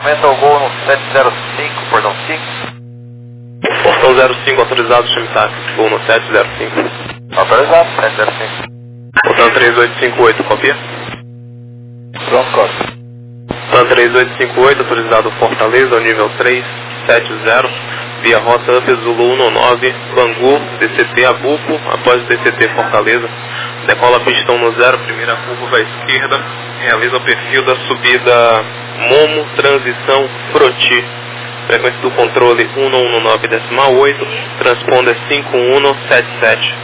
Aumenta o gol no 705, portão 5. Portão 05 autorizado, chame táxi. Gol no 705. Autorizado, 705. Portão 3858, copia? Pronto, cópia. Portão 3858, autorizado Fortaleza, ao nível 370, via rota UP Zulu 19, Bangu, DCT Abuco, após DCT Fortaleza. Decola pistão no 0, primeira curva à esquerda, realiza o perfil da subida Momo, transição Froti. Frequência do controle 119.8, transponder 5177.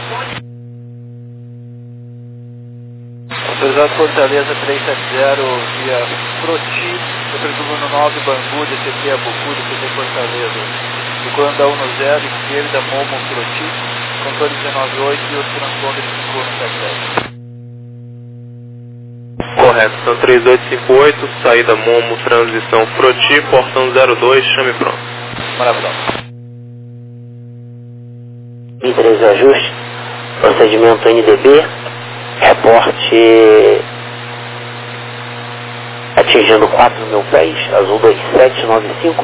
Autorizado Fortaleza 370 via Froti, Prefeitura 9, Bangu, DCT Abucu, DCT Fortaleza. Circulando da 10, esquerda, Momo, Froti, controle 198 e o transponder 5177. Correto, então 3858, saída Momo, transição Froti, portão 02, chame pronto. Maravilhoso. 13 ajuste, procedimento NDB, reporte atingindo 4.000 pés, azul 2795.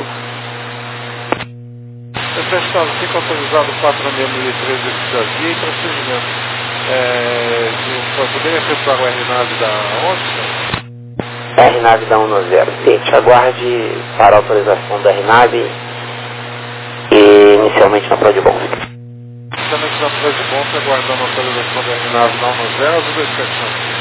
Estado 5 autorizado 4.013 da via e procedimento. Poderia efetuar o RNAV da onde? RNAV da 110. Aguarde para a autorização da RNAV e inicialmente na Prodbon. Inicialmente na Prodbon, aguardando a autorização da RNAV da 110 ou 275?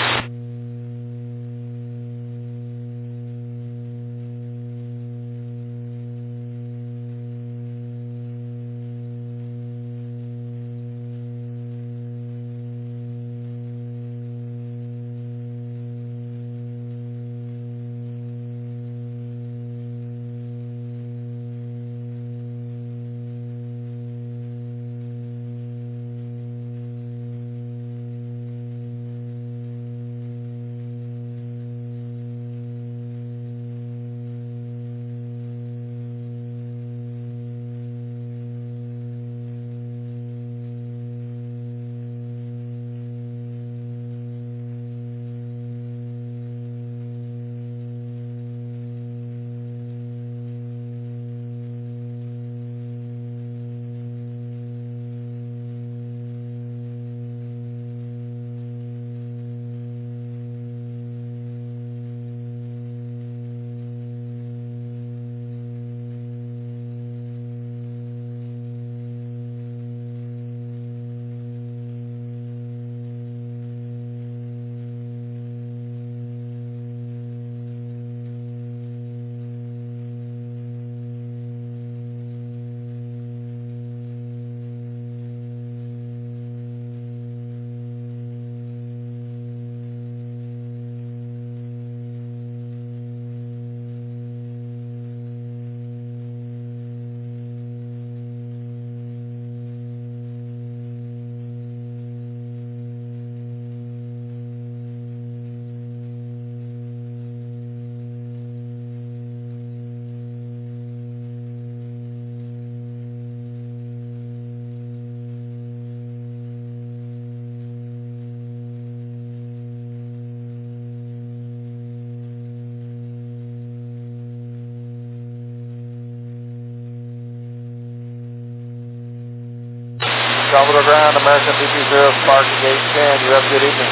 Salvador Ground, American BP0, Sparky Gate 10, you have a good evening.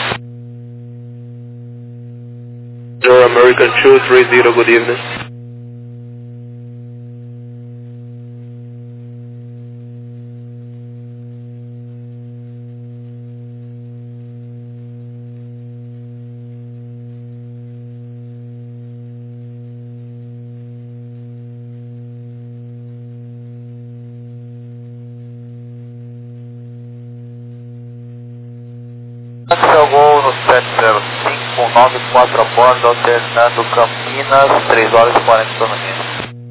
American 230, good evening. Seu gol no 705, 94 a bordo, alternando Campinas, 3 horas e 40 minutos.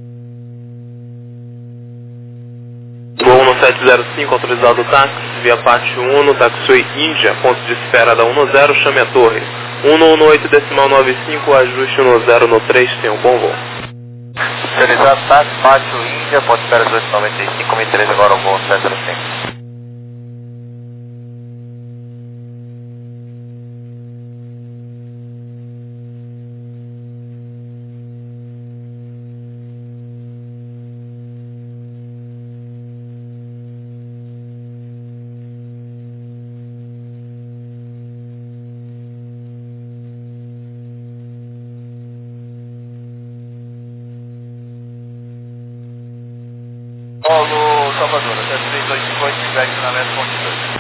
Gol no 705, autorizado táxi, via parte 1, no Taxi Índia, ponto de espera da 10, chame a torre. 118.95, ajuste no 0 no 3, tenha um bom voo. Autorizado táxi, parte Índia, ponto de espera 295, 1013, agora o gol 705. Paulo, Salvador, até 3858, feedback na meta ponte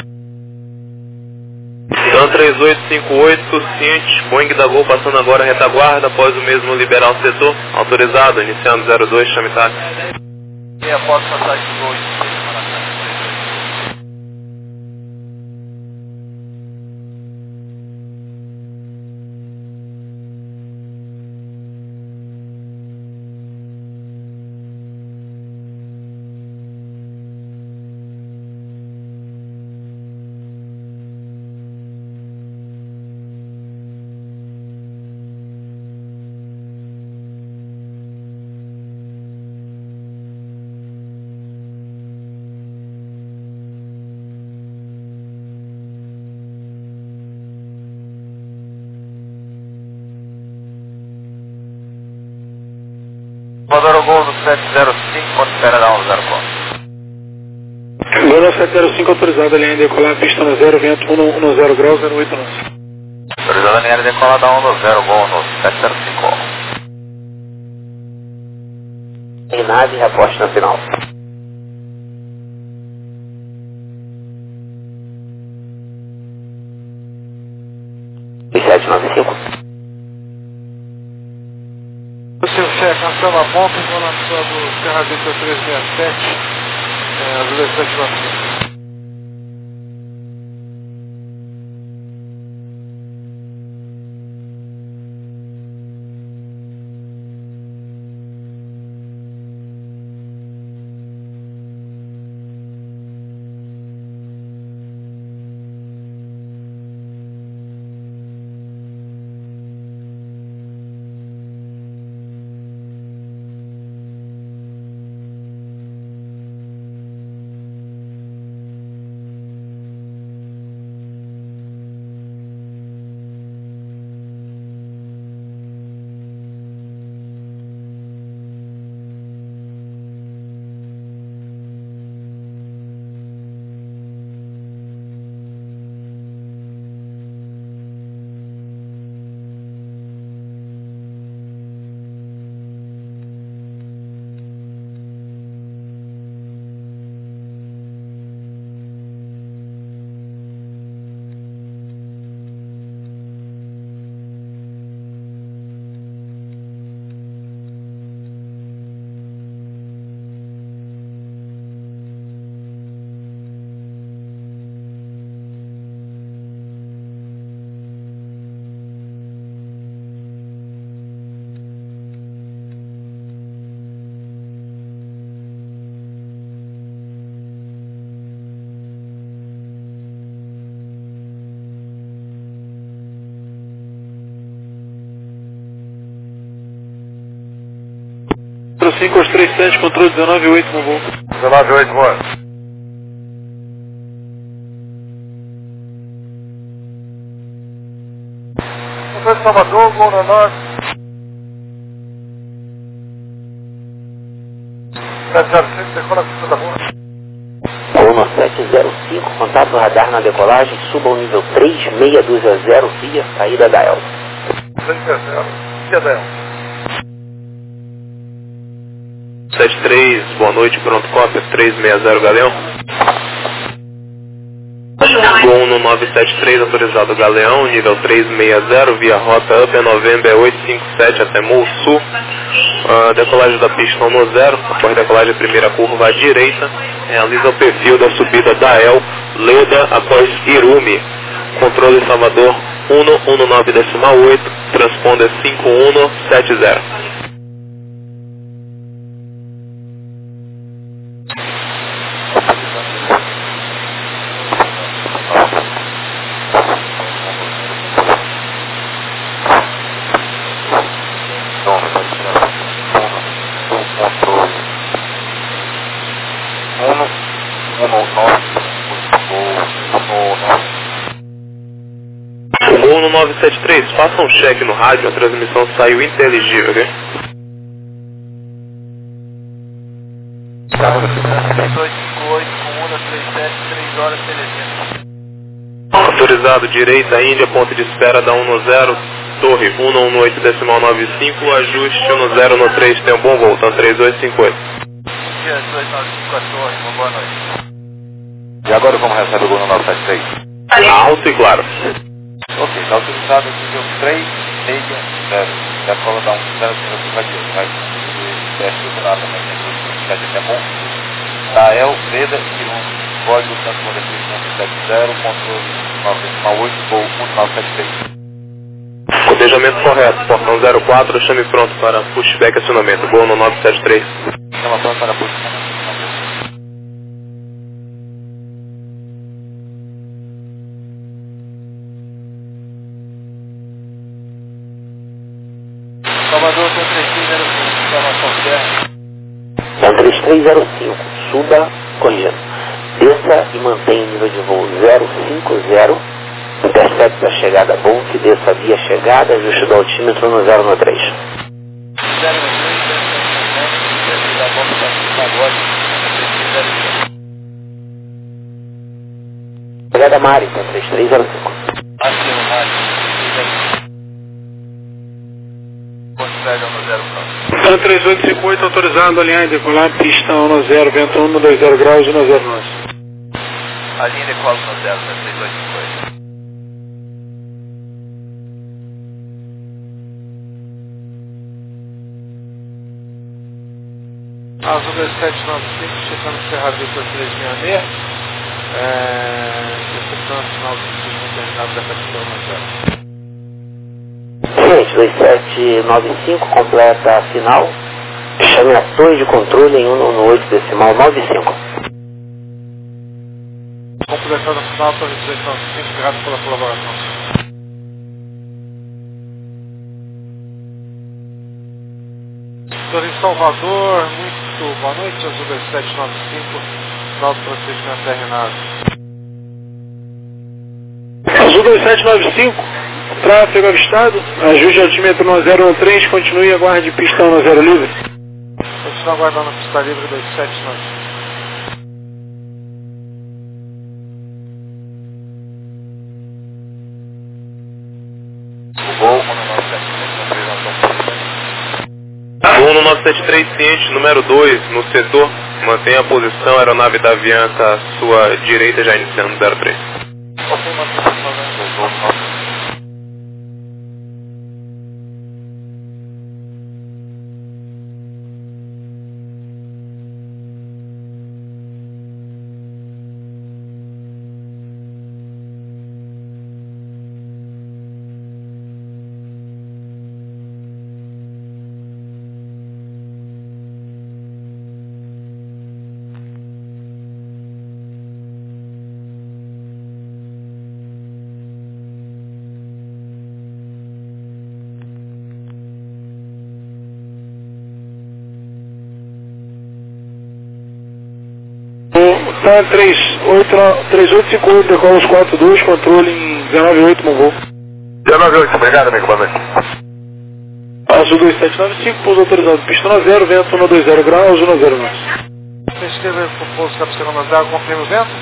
2. Então 3858, ciente, Boeing da Gol passando agora a retaguarda, após o mesmo liberar o setor, autorizado, iniciando 02, chame táxi. E após passagem de Gol, Salvador Gol no 705, ponto espera da 104. Gol no 705, autorizado a linha de decolar, pista no 0, vento 110 graus, 08 nós. Autorizado a linha de decolar da 110, Gol no 705. RNAV, reporte na final. E 795. Você cancela a ponta, vou na sua do Serra Vista 367, às 17h. Pro 5 aos 37, controle 19.8 no voo. 19.8, boa. Controle Salvador, Gol no norte. 705, decola a pista da rua. Gol no 705, contato radar na decolagem, suba ao nível 3620 via saída da EL. 360, via da EL. 73, boa noite, pronto, cópia, 360 Galeão. Gol no 973, autorizado Galeão, nível 360, via rota Up November 857 até Mou Sul. Decolagem da pista 10, após decolagem primeira curva à direita, realiza o perfil da subida da EL, Leda após Irumi. Controle Salvador 119.8, transponder 5170. Gol no 973, faça um cheque no rádio, a transmissão saiu inteligível, ok? Tá, 258, comuna 37, 3 horas, Teresina. Autorizado direita, Índia, ponto de espera da 110, torre 118.95, ajuste 10 no 3, tem um bom voo, tá 3858. dia 295 a torre, uma boa noite. E agora como recebe o gol no 973? Alto e claro. Ok, está autorizado aqui nível 360. Já cola dá um 0 minutos radiante, mas o teste lá também tem que é bom. Tael, Veda e um código Santo Modesto 170, controle 968, gol 1973. Cotejamento correto, portão 04, chame pronto para pushback acionamento, gol no 973. Chama pronto para pushback. Salvador, tem 3305, informação certa. Então 3305, suba, corrigindo. Desça e mantenha o nível de voo 050, intercepte a chegada bom, que desça via chegada, ajuste do altímetro no 093. 093, da volta para agora, 3305. Chegada Mari, então 3305. Aqui no Mário, 3305. Considera no 0 Tan 3858 autorizado, alinhar e decolar, pista 10, vento 120 graus, 109. A linha decola no 0, 3258. Azul 2795, chegando no Cerradinho 366. Recepção final do sistema terminado da capital Marcelo. Gente, 2795, completa a final. Chame a torre de controle em 198 decimal 95. Completando a final, torre 295, obrigado pela colaboração. Torre Salvador, muito boa noite, Azul 2795, final do procedimento terminado. Azul 2795, tráfego avistado, ajuste altímetro no 013, continue e aguarde pista 10 livre. Continue aguardando a pista livre 2795. O gol 1973, Gol no 973, ciente, número 2, no setor, mantenha a posição, aeronave da Avianca à sua direita, já iniciando 03. Ok, mantém gol 9. Tá 3858, decola os 42, controle em 198, no voo. 198, obrigado amigo, boa noite. Azul 2795, pouso autorizado, pista 0, vento 120 graus, 109. Você esteve com o pouso captura mandado, confirma o vento?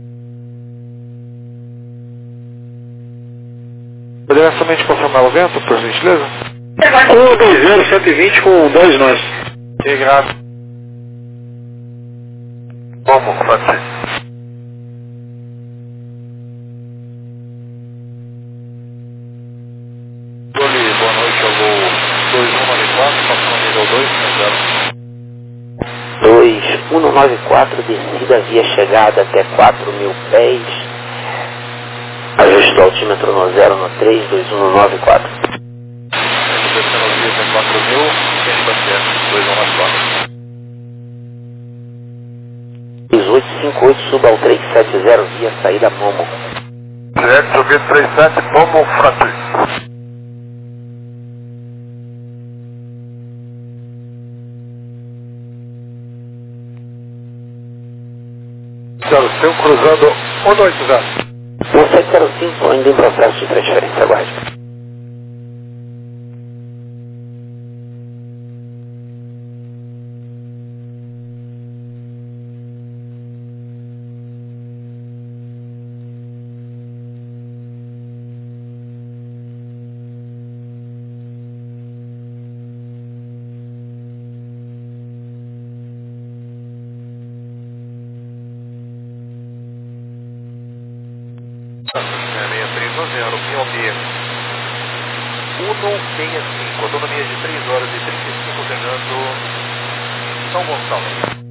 Poderia somente confirmar o vento, por gentileza? 120, 120 com 2 nós. Que grave. Como, Francisco? Boa noite, eu vou 2194, passando nível 2, 2194, descida via chegada até 4.000 pés. Ajuste do altímetro no 013, 2194. descendo o dia 4.000, quem está certo, 2194. 1858, suba ao 370 via saída Momo. Direto, subindo 37, Momo, Francisco. Seu cruzando 180. 1705, ainda em processo de transferência, aguarde. POB 165, autonomia de 3 horas e 35, pegando São Gonçalo.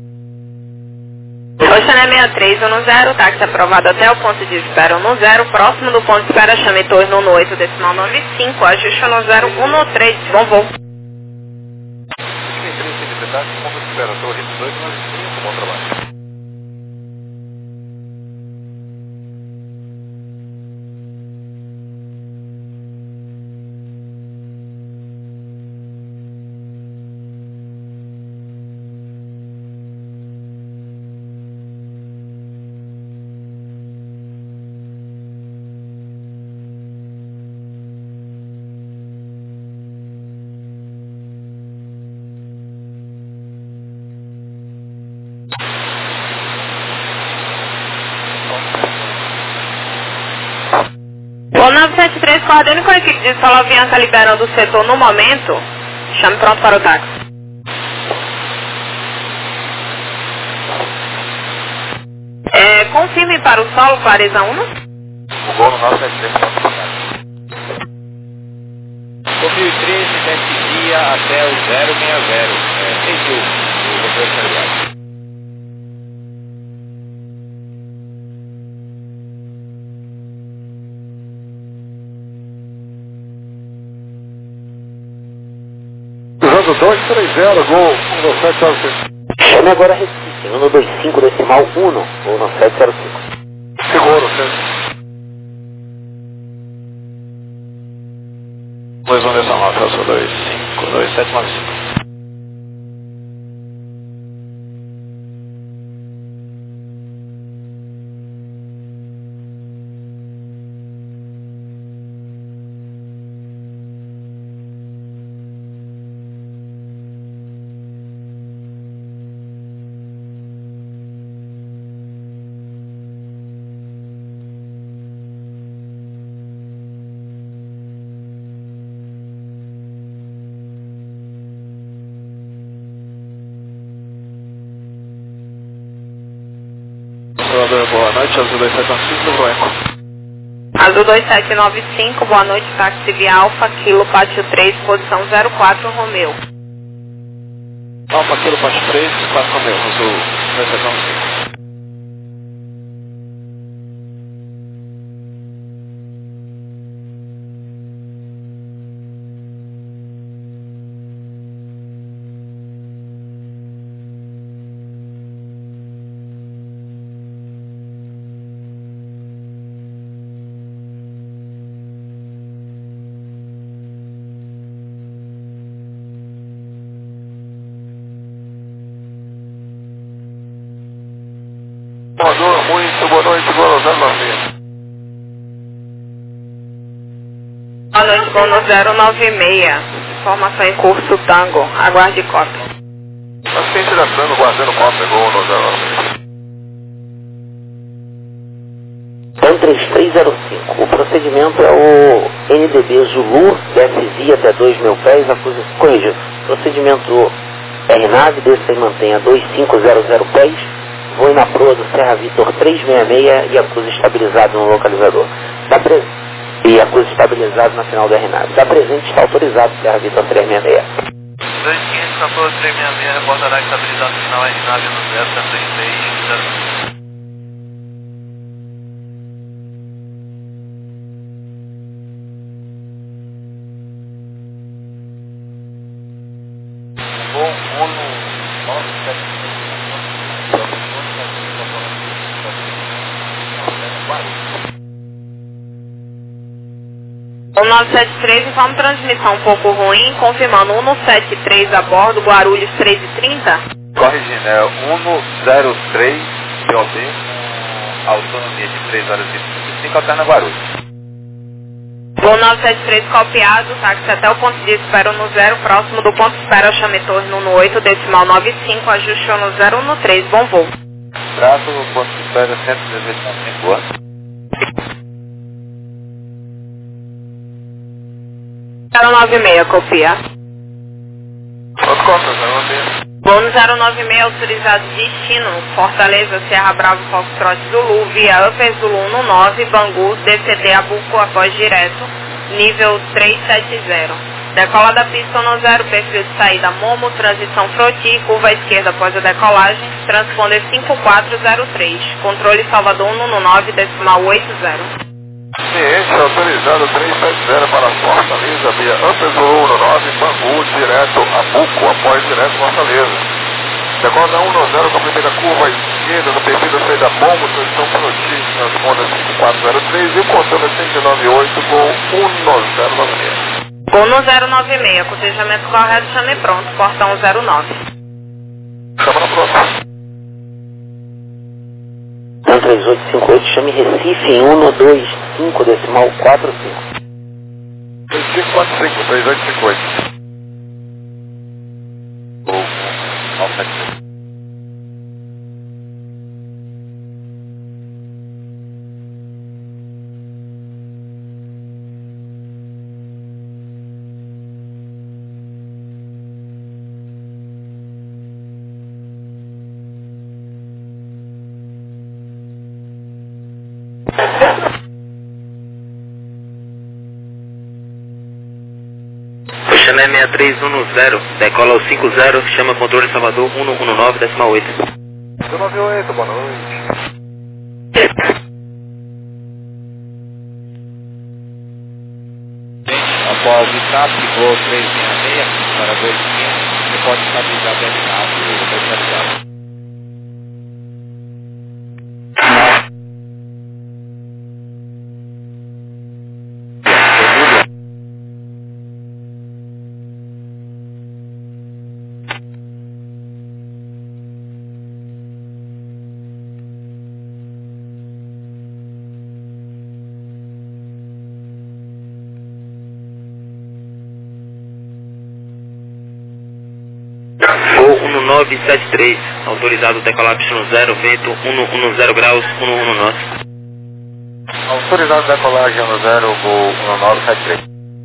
Oceané 6310, táxi aprovado até o ponto de espera 10, próximo do ponto de espera, chame torno no 8, decimal 95, ajuste no 013, bom voo. Última entrevista de detalhes, ponto de espera, torre 1895, bom trabalho. O 973, coordene com a equipe de Solo Avianca liberando o setor no momento. Chame pronto para o táxi. Confirme para o solo, clareza 1. O gol no 973, pronto para o táxi. 2013, desce via até o 060, seguiu o roteiro carregado. Usando 230, gol 1705. Chame agora Recife, 125 decimal 1, ou no 705. Seguro, certo. 21 decimal 9, 25, 2795. Boa noite, Azul 2795 do Eco. Azul 2795, boa noite, táxi via Alfa, Kilo, Pátio 3, posição 04, Romeu. Alfa, Kilo, Pátio 3, 4 Romeu, Azul 2795. Muito boa noite, Gol 096. Boa noite, Gol 096. Informação em curso Tango. Aguarde cópia. Assistente da Tango, guardando cópia, Gol 096. TAM 3305. O procedimento é o NDB Zulu, DSZ até 2.000 pés, corrigido. Procedimento RNAV, desça e mantenha 2500 pés. Voe na proa do Serra Vitor 366 e acusa estabilizado no localizador. E acusa estabilizado na final da RNAV. Da presente está autorizado Serra Vitor 366. 2514 366, reportará estabilizado no final RNAV no 036. O 973 informa transmissão um pouco ruim, confirmando 173 a bordo, Guarulhos 330. Corrigindo, é 103 POB, autonomia de 3 horas e 35, alterna Guarulhos. Voo 973 copiado, táxi até o ponto de espera no 0, próximo do ponto de espera, chame torno no 8, decimal 95, ajuste no 013, bom voo. Traço, ponto de espera 118,5 anos. 096, copia. Quanto conta, 096? Voo Gol no 096, autorizado destino, Fortaleza, Serra Bravo, Foxtrot Zulu, via Upper Zulu 19, Bangu, DCT Abuco, após direto, nível 370. Decola da pista 10, perfil de saída Momo, transição Froti, curva à esquerda após a decolagem, transponder 5403, controle Salvador 119, decimal 80. Ciente autorizado 370 para Fortaleza, via Upper Zulu 19, Bangu, direto Abuco, após direto Fortaleza. Decola 110 com a primeira curva à esquerda, no perfil da saída Momo, transição Froti, transponder 5403 e o controle 198 com 1096. Gol no 096, cotejamento correto, chame pronto, portão 09. Chama na próxima. 3858, chame Recife em 125, decimal 45. 3545, 3858. Gol 973. Chanel 6310, decola ao 50, chama controle Salvador 119, decimal 8. 198, boa noite. Após o TAP, gol 366, para 2500, você pode estabilizar bem a nave do 270. Gol 1973, autorizado decolar pistão 0, vento 110 graus, 119. Autorizado decolagem 10, gol 1973.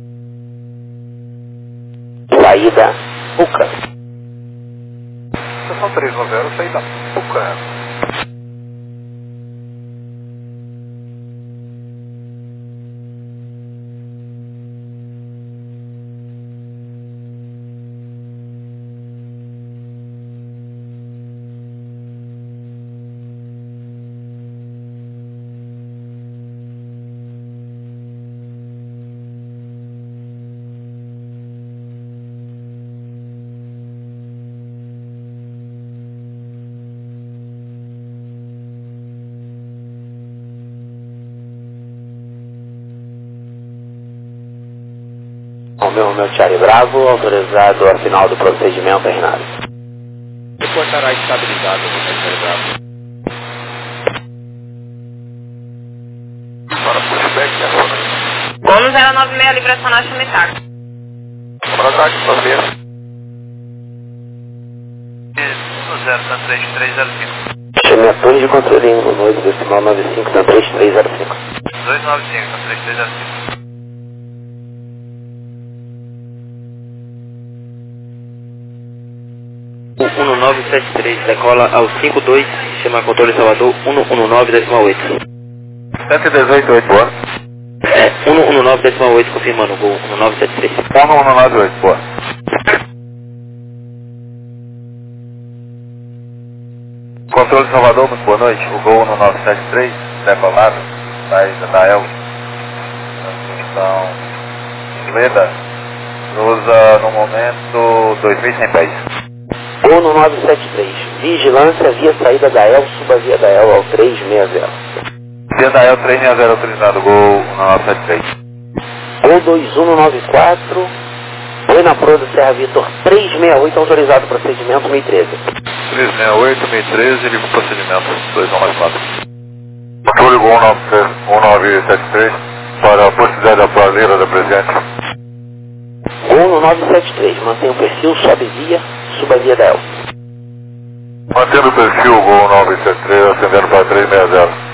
Saída Puca. Estação 390, saída Puca. Romeu Charlie Bravo, autorizado ao final do procedimento, Renato. Reportará estabilizado no Charlie Bravo. Para pushback, Gol no 096, livre acionar, chame táxi. para ataque, para ver. 10, 3305. Chame a torre de controle 118, decimal 95, 3305. 295, 3305. O 1973, decola ao 52, chama controle Salvador 119, decimal 8. 118, boa. 119, decimal 8, confirmando o gol 1973. 198, boa. Controle Salvador, muito boa noite. O gol 1973, decolado, saída da El. Transmissão Leda, cruza no momento 2.100 pés. Gol no 973, vigilância via saída da El, suba via da El ao 360. Via da El 360 autorizado, gol 1973. Gol 2194, foi na proa do Serra Vitor 368, autorizado procedimento 1013. 368, 1013, livre procedimento 2194. Controle gol 1973 para a possibilidade da paraleira da presente. Gol no 973, mantém o perfil, sobe via, suba via da El. Mantendo o perfil, gol 973, ascendendo para 360.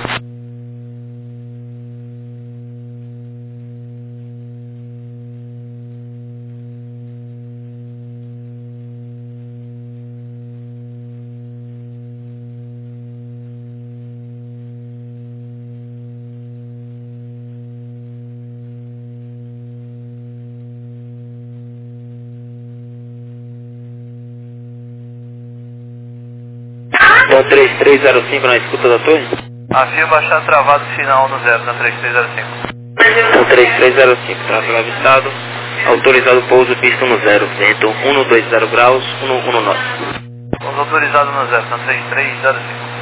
Então 3305 na escuta da torre? Afirma baixar travado final no 0, na 3305. Então 3305, tráfego avistado, autorizado pouso pista no 0, vento 120 graus, 119. Pouso autorizado no 0, na 3305.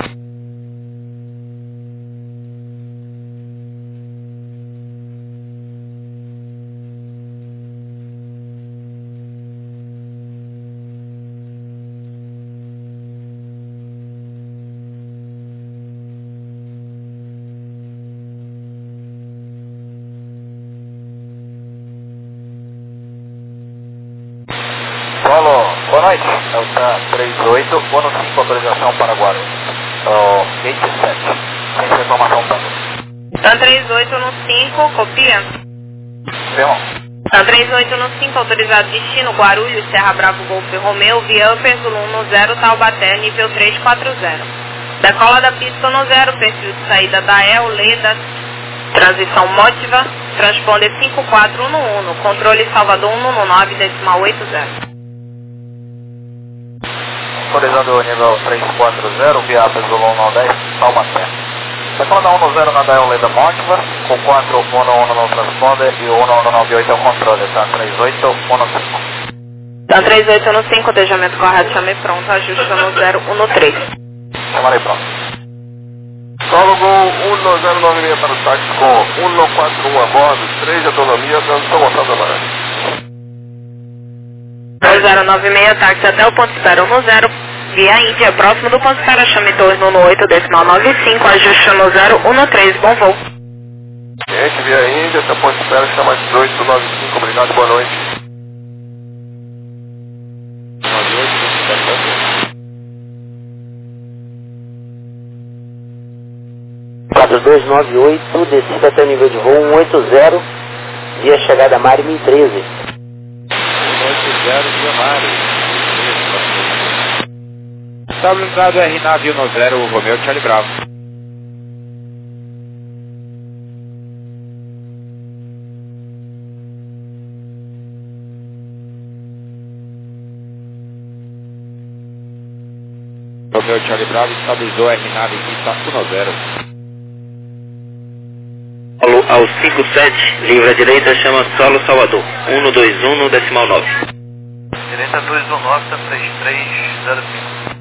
Boa noite, é o TAM 38, 115, autorização para Guarulhos, gate 7, sem reclamação tanto. TAM 38 no 5, copia. Ferrão. TAM 38 no 5, autorizado destino Guarulhos, Serra Bravo, Golf Romeu, via Upper Zulu 10, Taubaté, nível 340. Decola da pista no 0, perfil de saída da EL, Leda, transição Motiva, transponder 5411, controle Salvador 119, decimal 80. Autorizando o nível 340, via Upper Zulu 110, Taubaté. Decola da 10 na DAEL Leda Motiva, com 411 no transponder e o 1198 é o controle, tá? 3815. TAM 38 no 5, dejamento correto, chame pronto, ajuste no 0, 1 no 3. Chamarei pronto. Solo Gol 1096 para o táxi com 141 a bordo, 3 de autonomia, transição Gonçalves Amarante. 2096, táxi até o ponto espera 10, via Índia, próximo do ponto espera, chame torre no 8, decimal 95, ajuste no 0, 1 no 3, bom voo. Cliente via Índia, essa ponte espera chama 1895, obrigado, boa noite. 4298, descida até o nível de voo 180, via chegada Mari 1013. 180 via Mari. Estabilizado R9 no 0, Romeu Charlie Bravo. Romeu Charlie Bravo estabilizou R9 em pista 10. Ao 57, livre à direita, chama Solo Salvador, 121 decimal 9. Direita 219, tá 3305.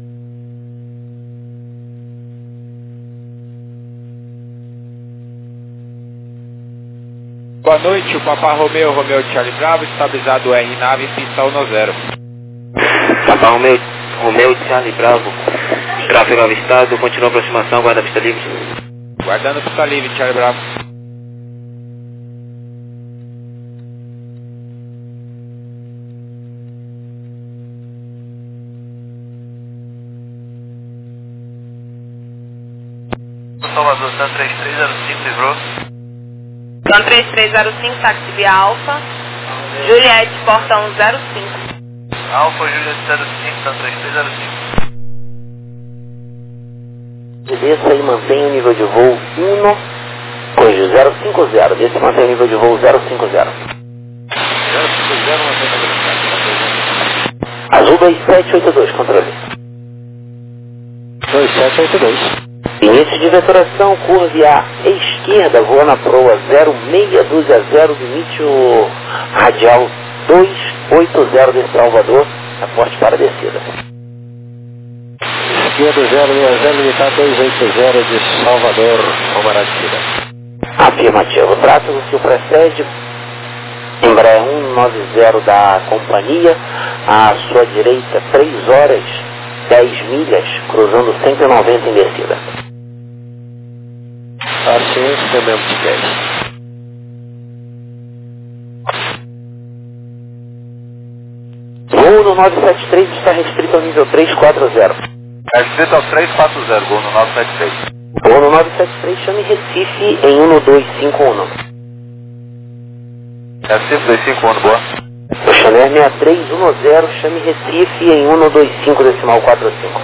Boa noite, o Papa Romeu Charlie Bravo, estabilizado R9 em pista 10. Papa Romeu Charlie Bravo, tráfego avistado, continua a aproximação, guarda a pista livre. Guardando pista livre, Charlie Bravo. Salvador, TAM 3305, livrou. TAM 3305, táxi via Alfa, Juliette, porta 105. Alfa, Juliette 05, TAM 3305. Desça e mantenha o nível de voo 050, desça e mantenha o nível de voo 050. 050, mantém a velocidade. Azul 2782, controle. 2782. Início de vetoração, curve à esquerda, voa na proa 0620, limite o radial 280 de Salvador, aporte para a descida. Esquerda 060, limitar 280 de Salvador, vamos para a descida. Afirmativo, tráfego que o precede, Embraer 190 da companhia, à sua direita 3 horas 10 milhas, cruzando 190 em descida. Assim, estendemos de 10. Voo no 973 está restrito ao nível 340. É restrito ao 340, voo no 973. Voo no 973, chame Recife em 11251. Recife 251, boa. O Chanel 6310, chame Recife em 125 decimal 45.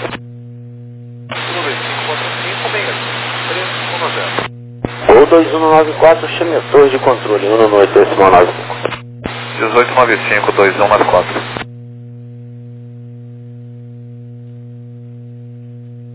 12545, bem aqui. 310. Ou 2194, chame a torre de controle, 198 decimal 95. 1895, 2194.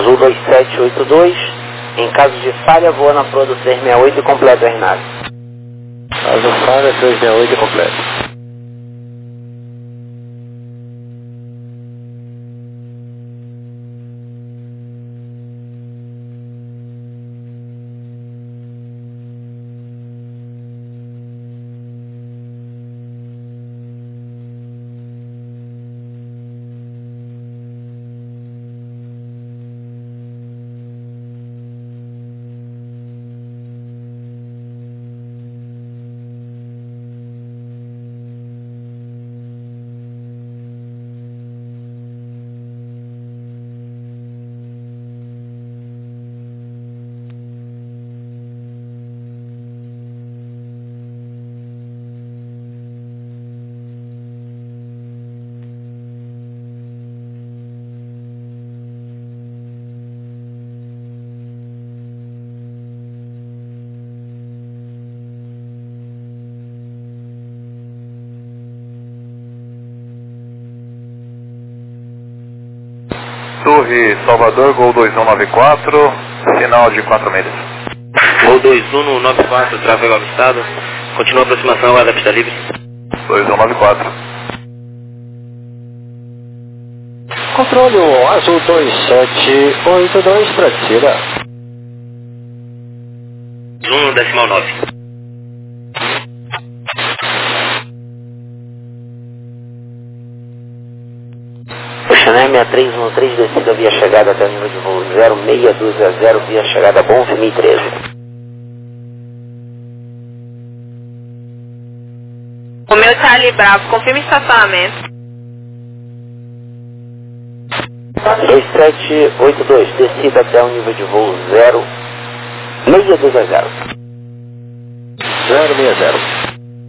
Azul 2782, em caso de falha, voa na proa do 368 e completa a RNAV. Azul falha, 368 e completa. Torre Salvador, Gol 2194, sinal de 4 milhas. Gol 2194, tráfego avistado. Continua a aproximação da pista livre. 2194. Controle o Azul 2782 para tira. 1,9. Xané 6313, descida via chegada até o nível de voo 0620 via chegada Bonf 1013. O meu Charlie Bravo, confirma estacionamento. 2782, descida até o nível de voo 0620. 060.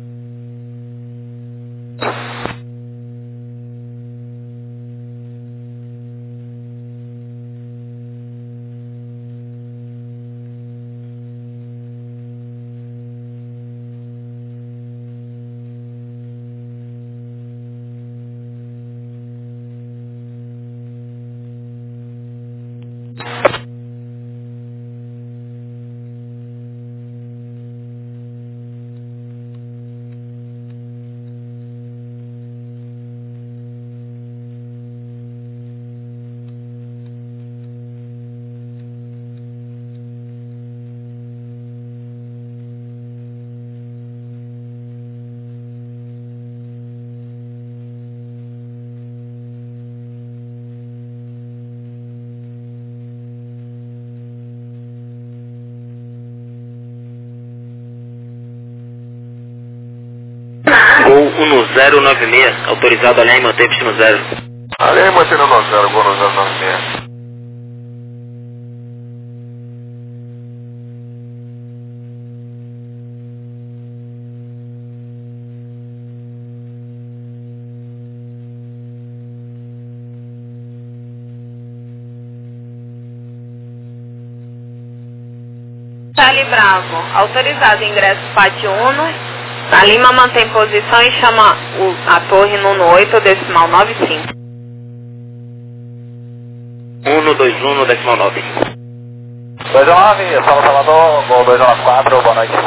Gol 1096, autorizado a alinhar e manter pista no 0. Alinha e mantendo no 0, Gol no 096. Charlie Bravo, autorizado ingresso Pátio Uno. A Lima mantém posição e chama a torre no 8, decimal 95. 121, decimal 9. 219, São Salvador, Gol 294, boa noite.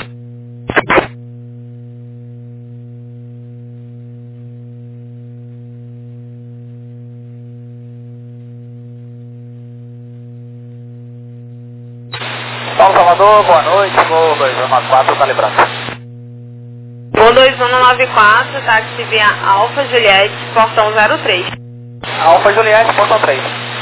São Salvador, boa noite, Gol 294, calibrando. Gol 2194, táxi via Alfa Juliette, portão 03. Alfa Juliette, portão 3.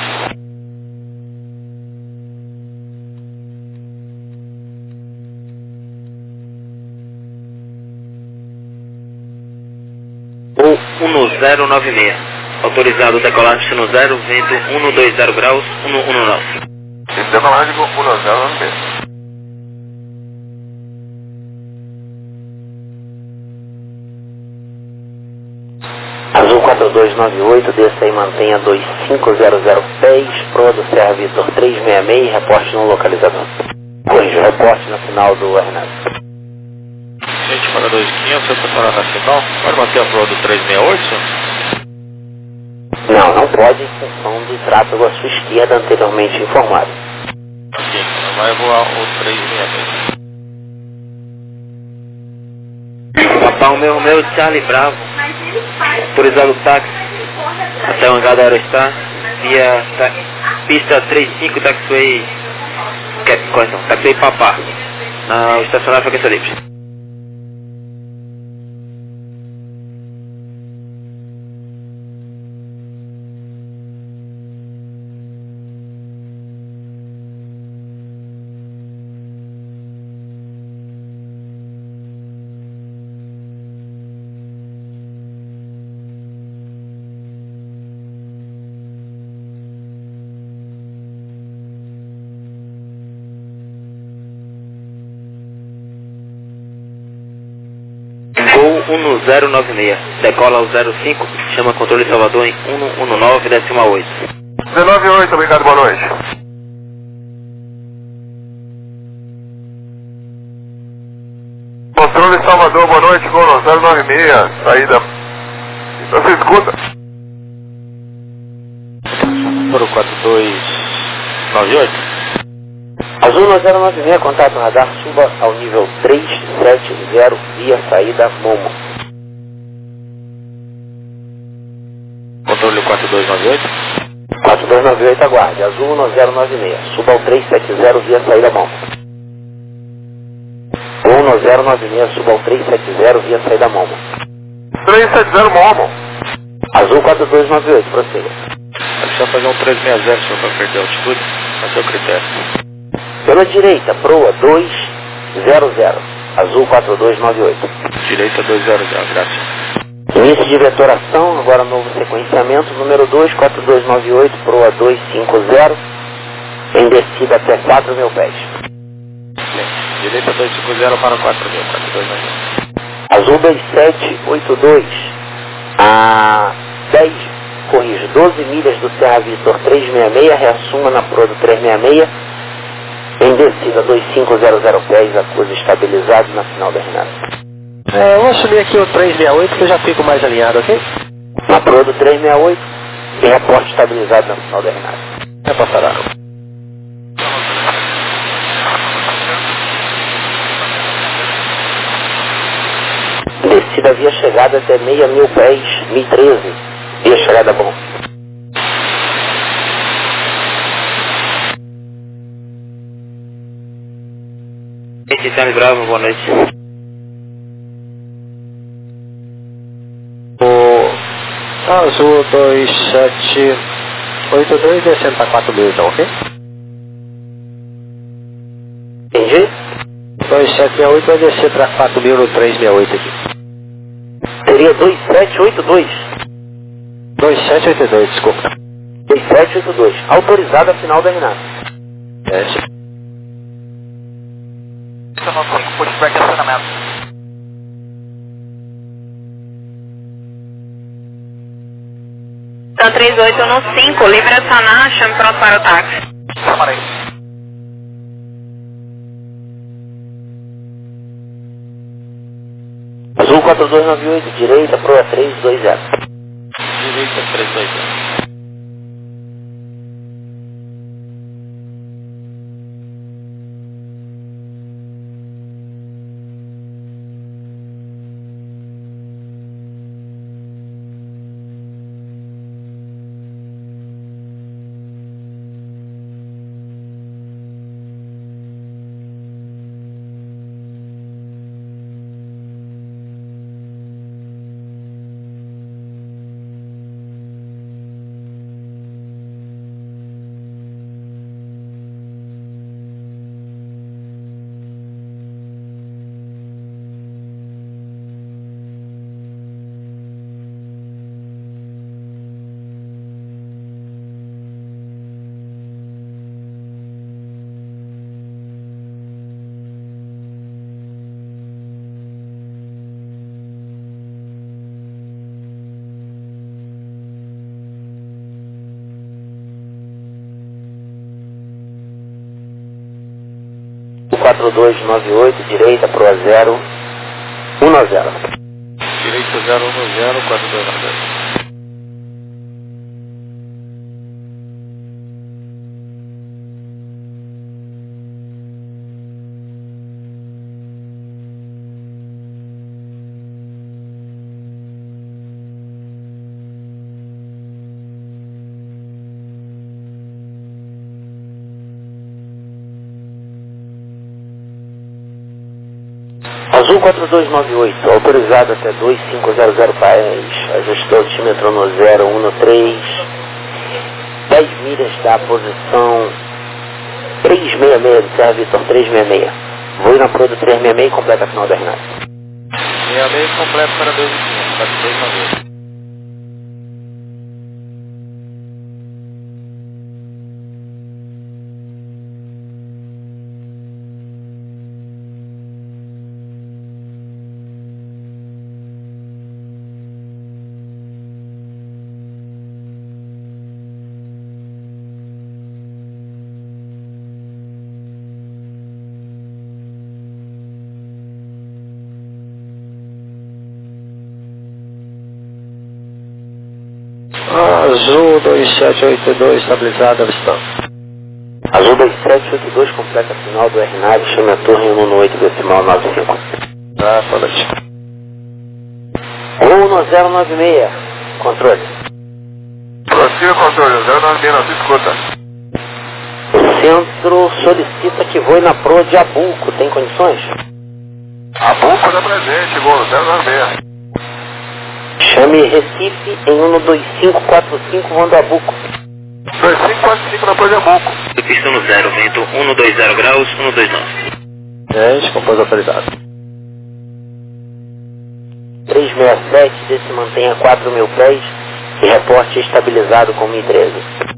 Gol 1096, autorizado decolar destino 0, vento 120 graus, 119. Decolagem com 1096. Azul 4298, desça e mantenha 2500 pés, proa do Serra Vitor 366, reporte no localizador. Corrijo, reporte no final do RNAV. Gente, para 2500, você está parando na final. Pode manter a proa do 368? Não pode em função do tráfego à sua esquerda anteriormente informado. Ok, então vai voar o 366. Papão meu, Charlie Bravo, autorizado o táxi até o hangar da Aerostar, via pista 35, taxiway, taxiway Papá, na estacionário Frequência Livre. Gol 1096, decola ao 05, chama controle Salvador em 119, 108. 198, obrigado, boa noite. Controle Salvador, boa noite, Gol 096, saída. Você escuta? Número 4298. Azul 096, contato radar, suba ao nível 370 via saída Momo. Controle 4298. 4298, aguarde. Azul 1096, suba ao 370 via saída Momo. 1096, suba ao 370 via saída Momo. 370 Momo. Azul 4298, prossiga. Deixa eu fazer um 360, senhor, para perder a altitude, a seu critério. Pela direita, proa 200, azul 4298. Direita 200, graças. Início de vetoração, agora novo sequenciamento, número 2, 4298, proa 250, em descida até 4.000 pés. Sim. Direita 250 para 4.000, 4298. Azul 2782, a 10, corrige 12 milhas do Serra Vitor 366, reassuma na proa do 366, em descida 2500 pés, acusa estabilizado na final da Renata. Eu vou assumir aqui o 368 que eu já fico mais alinhado, ok? Na proa do 368, e reporte estabilizado na final da Renata. Já passará. Descida via chegada até 6.000 pés, 1013, via chegada bom. Charlie Bravo, boa noite. O Azul 2782 descendo para 4.000 então, ok? Entendi? 2768 vai descer para 4.000 no 368 aqui. Seria 2782. 2782, desculpa. 2782, autorizado a final da Renata. Pushback acionamento. Então 3815, livre acionar, chame pronto para o táxi. Chamarei. Azul 4298, direita, proa 320. Direita 320. O 4298, direita, proa 010. Direita 010, 4290. Azul 4298, autorizado até 2500 pés, ajustou o altímetro no 013, 10 milhas da posição 366 do Serra Vitor 366. Vou na Pro do 366 e completa a final da Renata. 66 completo para 2,5, tá de 3,9. Azul 2782, estabilizado, avistado. Azul 2782, completa a final do RNAV, chame a torre 118,95. Tá, boa noite. Gol no 096, controle. Prossiga, controle, 096 na sua escuta. O centro solicita que voe na proa de Abuco, tem condições? Abuco está presente, gol 096. Chame Recife em 12545, voando Abuco. 2545 na proa de Abuco. Pista no 0, vento 120 graus, 129. 10, compôs autorizado. 367, desse mantenha 4.000 pés e reporte estabilizado com 1013.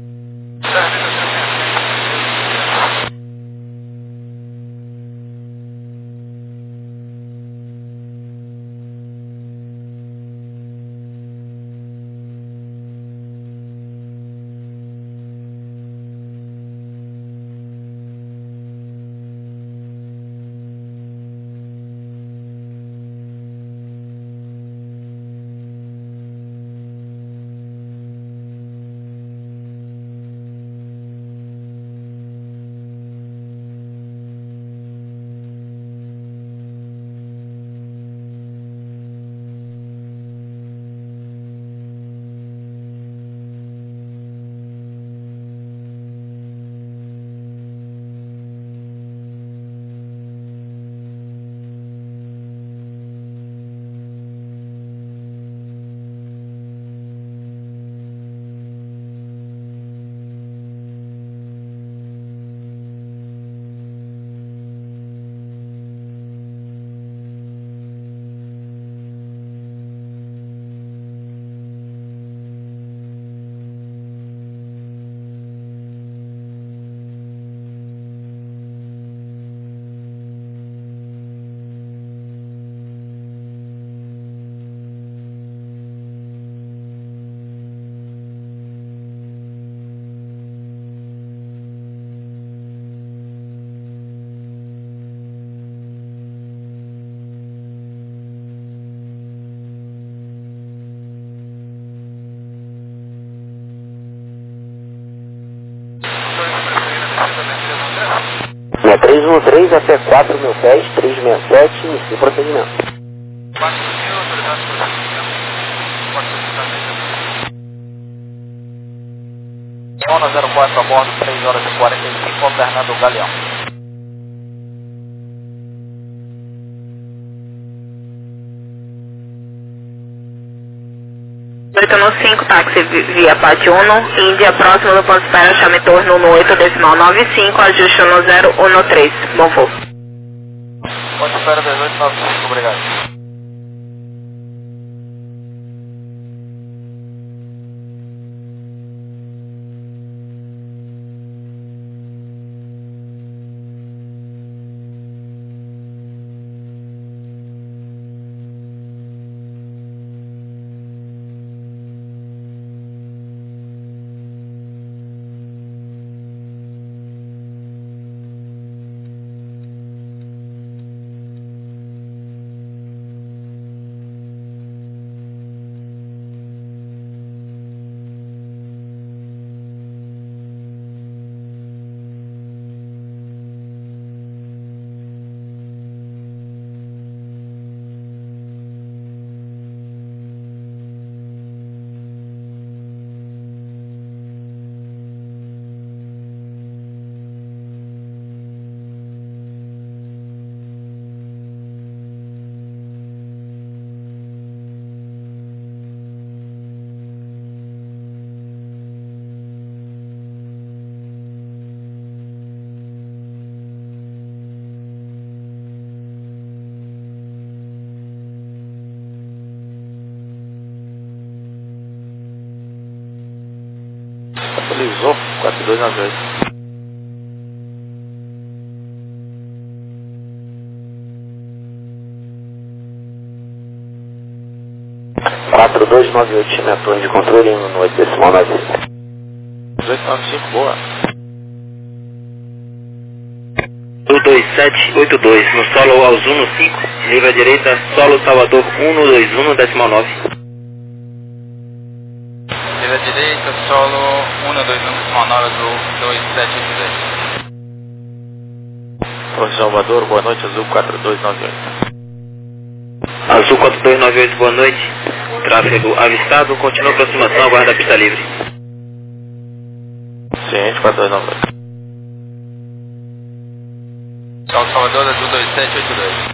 Na 313 até 4.000 pés, 367, inicia o procedimento. 4.000, autorizado por procedimento. 404 a bordo, 3 horas e 45, alternando o Galeão. 815, táxi via Pátio Uno, Índia, próximo do ponto de espera, chame torno no 8,95, ajuste no 013. Bom voo. Ponto de espera 1895, obrigado. 4298. Quatro dois nove oito, chame a torre de controle 118, decimal 95. 295, boa. 2782, no solo aos 15, livre à direita, solo Salvador 121, decimal 9. Livre à direita, solo 121,9 azul 2782. Torre Salvador, boa noite, azul 4298. Azul 4298, boa noite. Tráfego avistado, continua a aproximação, aguarda a pista livre. Ciente, 4298. Salvador, azul 2782.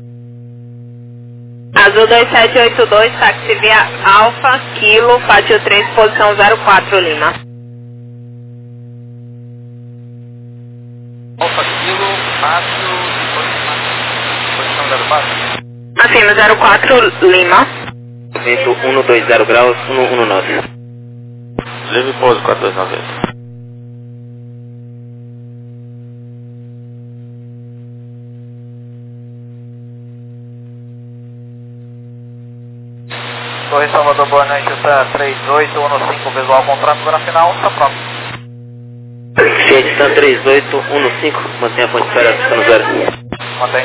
Azul 2782, táxi via Alfa, Kilo, Pátio 3, posição 04, Lima. Alfa, Kilo, Pátio, posição 04. Acima 04, Lima. Vento 120 graus, 119. Livre pouso 4290. Torre Salvador, boa noite, está 3815, visual com tráfego na final, está pronto. Ciente, está 3815, mantenha a ponte fera, está no 0. Mantém.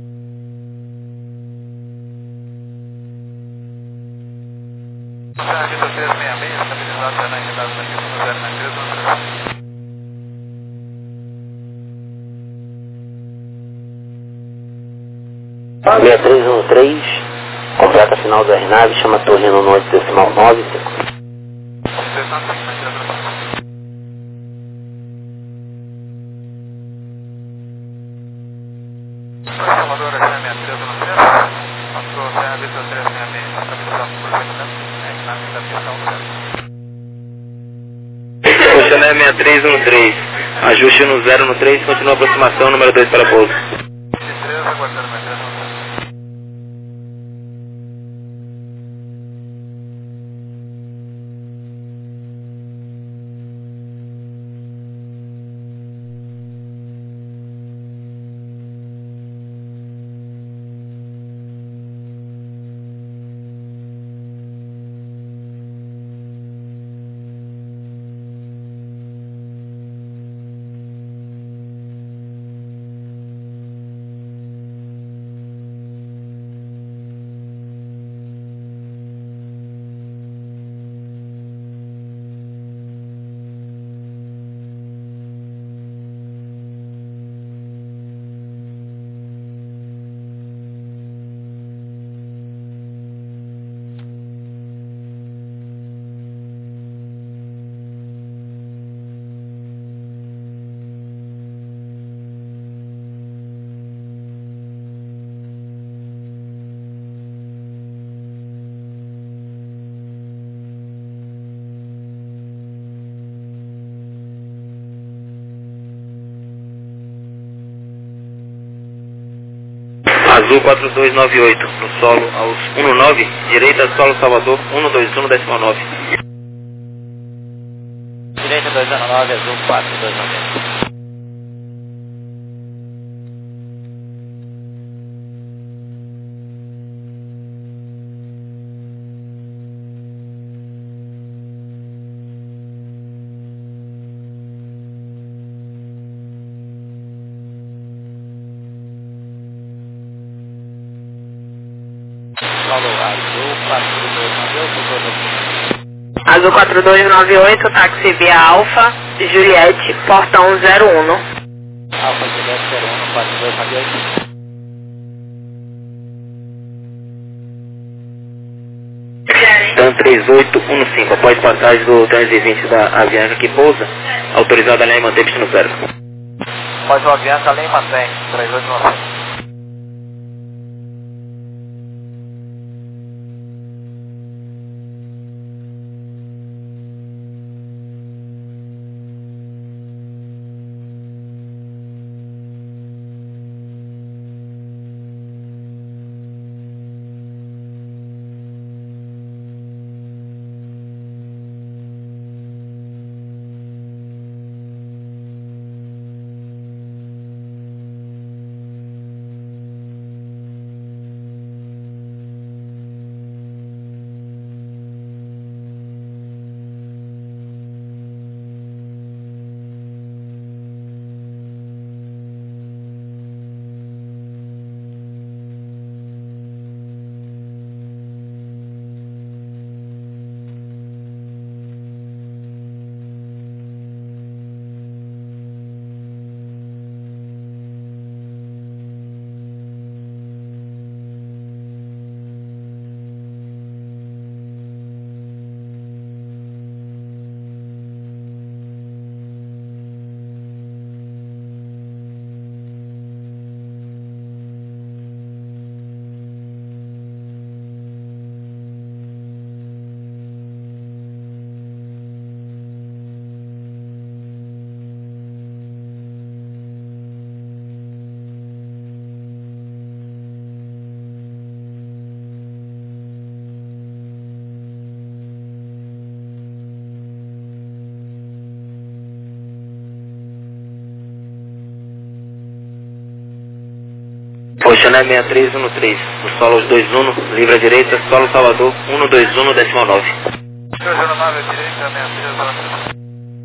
Vista 366, estabilizado, já na unidade da pista no 0 na 6313, completa a final da aeronave, chama a torre no 8 decimal 95. Salvador, é 663 no centro, passou a vista 366, estabilizado por 8 metros, na unidade da pista 1 0. Oceané 6313, ajuste no 0 no 3, continua a aproximação, número 2 para pouso. 23, aguardando mais 3 no 0. Azul 4298, no solo aos 19, direita solo Salvador 121, decimal 9. Direita 219, azul 4290. Azul 4298, táxi via Alfa, Juliette, portão 01. Alfa Juliette 01, 4298. TAM 3815, após passagem do 320 da Avianca que pousa, autorizado a linha e manter pista no 0. Pode o Avianca, além mantém, 3895. Oceané 6313, o solo 21, livre à direita, solo Salvador 121, decimal 9. 209 à direita, 6313.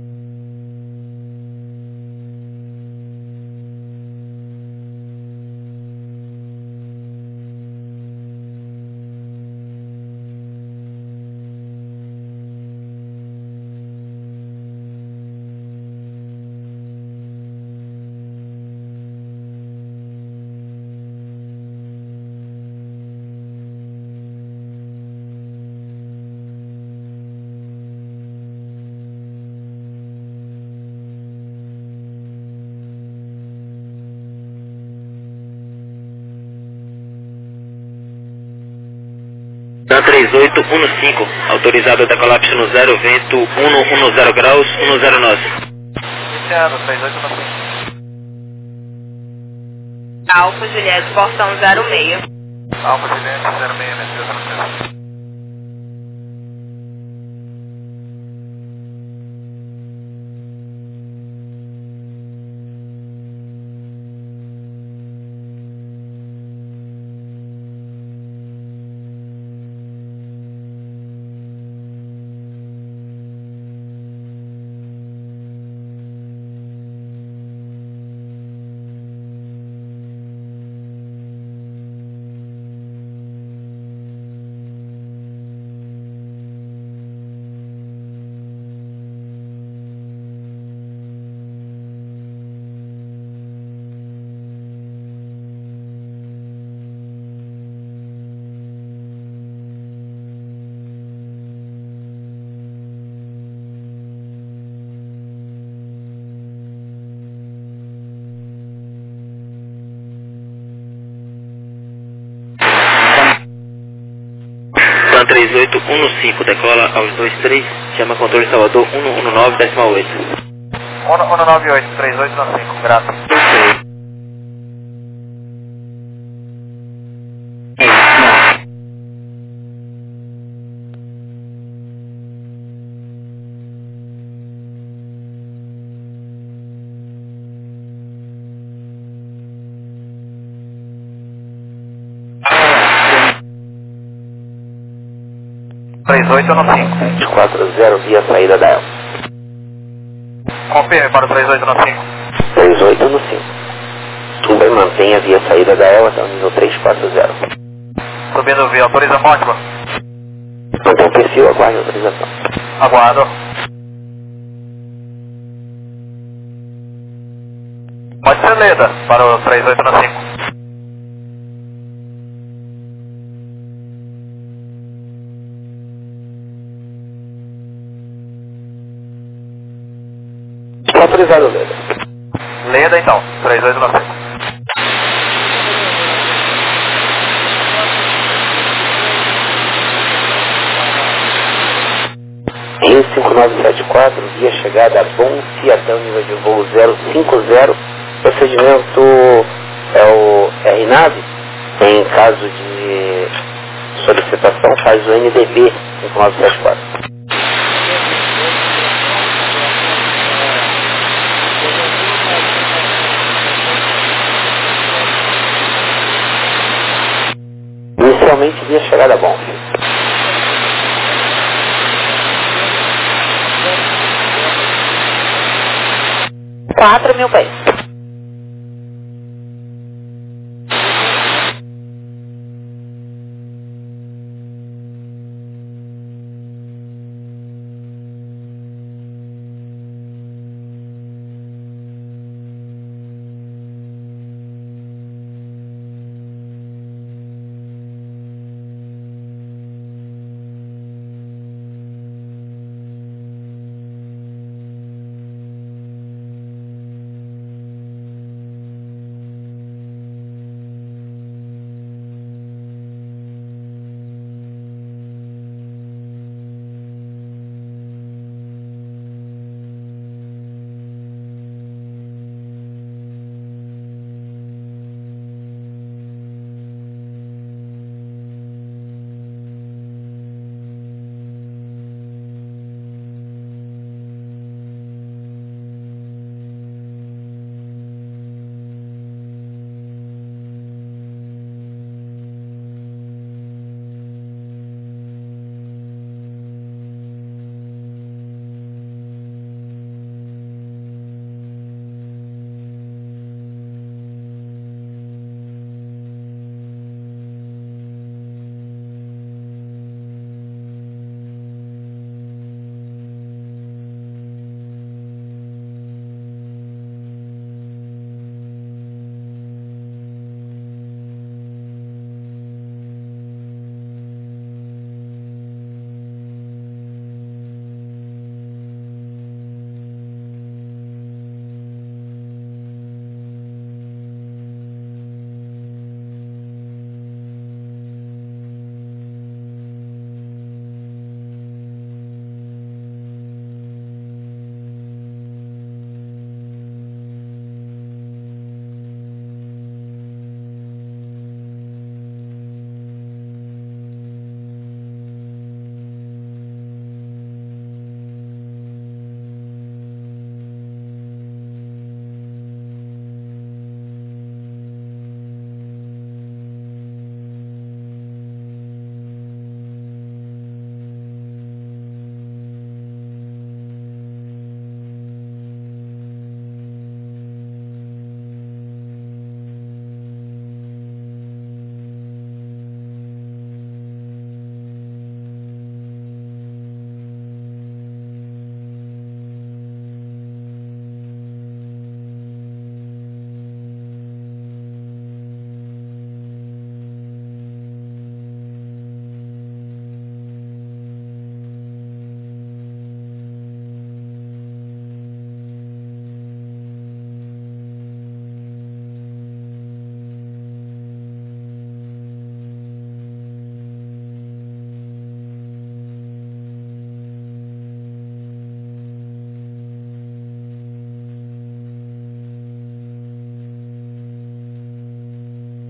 Na 3815, autorizado a decolar no 0, vento 110 graus, 109. Iniciado, 3815. Alfa Juliette, portão 06. Alfa Juliette, 06, Mercedes. Plan 3815, decola aos 23, chama controle Salvador 119, decimal 8. 198, 3815, grato. Vinte 40 via saída da Elva. Confirme para o 3815. 3815. Suba e mantenha via saída da Elva até o nível 340. Subindo via, autoriza Mónaco. Mantém o perfil, aguarde a autorização. Aguardo. Pode ser Leda para o 3815. Autorizado, Leda. Leda então, 3815. Rio 5974, via chegada bom, até o nível de voo 050. Procedimento é o RNAV. Em caso de solicitação, faz o NDB 5974. Inicialmente via chegada bom. 4.000 pés.